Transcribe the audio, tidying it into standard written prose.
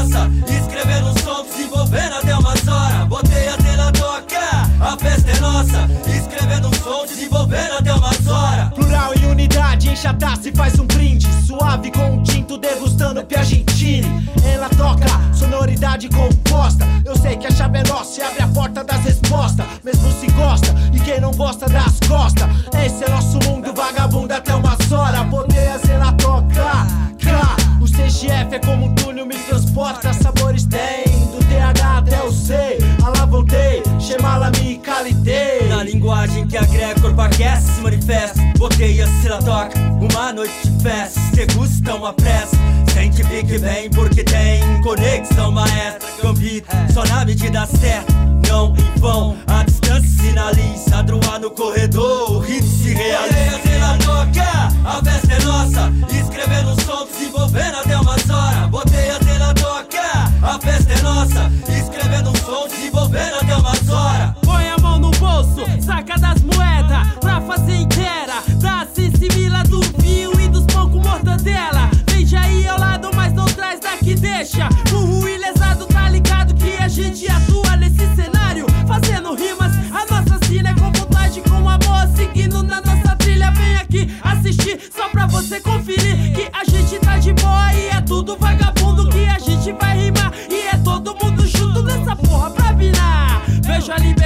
nossa, escrevendo um som, desenvolvendo até umas horas. Botei a tela tocar, a festa é nossa, escrevendo um som, desenvolvendo até umas horas. Plural e unidade, enche a taça e faz um brinde. Suave com um tinto, degustando Piagentini. Ela toca, sonoridade composta. Eu sei que a chave é nossa e abre a porta das respostas. Mesmo se gosta, e quem não gosta das costas. Esse é nosso mundo, vagabundo até umas horas. Botei a ela toca, o CGF é como um túnel, me transporta. Sabores tem, do TH até o C. Alá voltei, chamá-la me calitei. Na linguagem que agrega, corpo aquece, se manifesta. Botei a cela toca, uma noite de festa. Degusta uma pressa, sente fique bem, porque tem conexão maestra. Gambito, só na medida certa, não em vão. A distância sinaliza, droar no corredor, o hit se realiza. Botei a cela toca, a festa é nossa, escrevendo um som, desenvolvendo até umas horas. Botei a tela toca, a festa é nossa, escrevendo um som, desenvolvendo até umas horas. Põe a mão no bolso, saca das moedas pra fazer inteira. Tá se simila do vinho e dos pão com mortadela. Veja aí ao lado, mas não traz daqui, deixa. Burro e lesado, tá ligado que a gente atua nesse cenário, fazendo rimas. A nossa cena é com vontade, com amor, seguindo na nossa trilha. Vem aqui assistir, só pra você conferir que a gente tá de boa e é tudo vagabundo. Que a gente vai rimar e é todo mundo junto nessa porra pra virar. Vejo a liberdade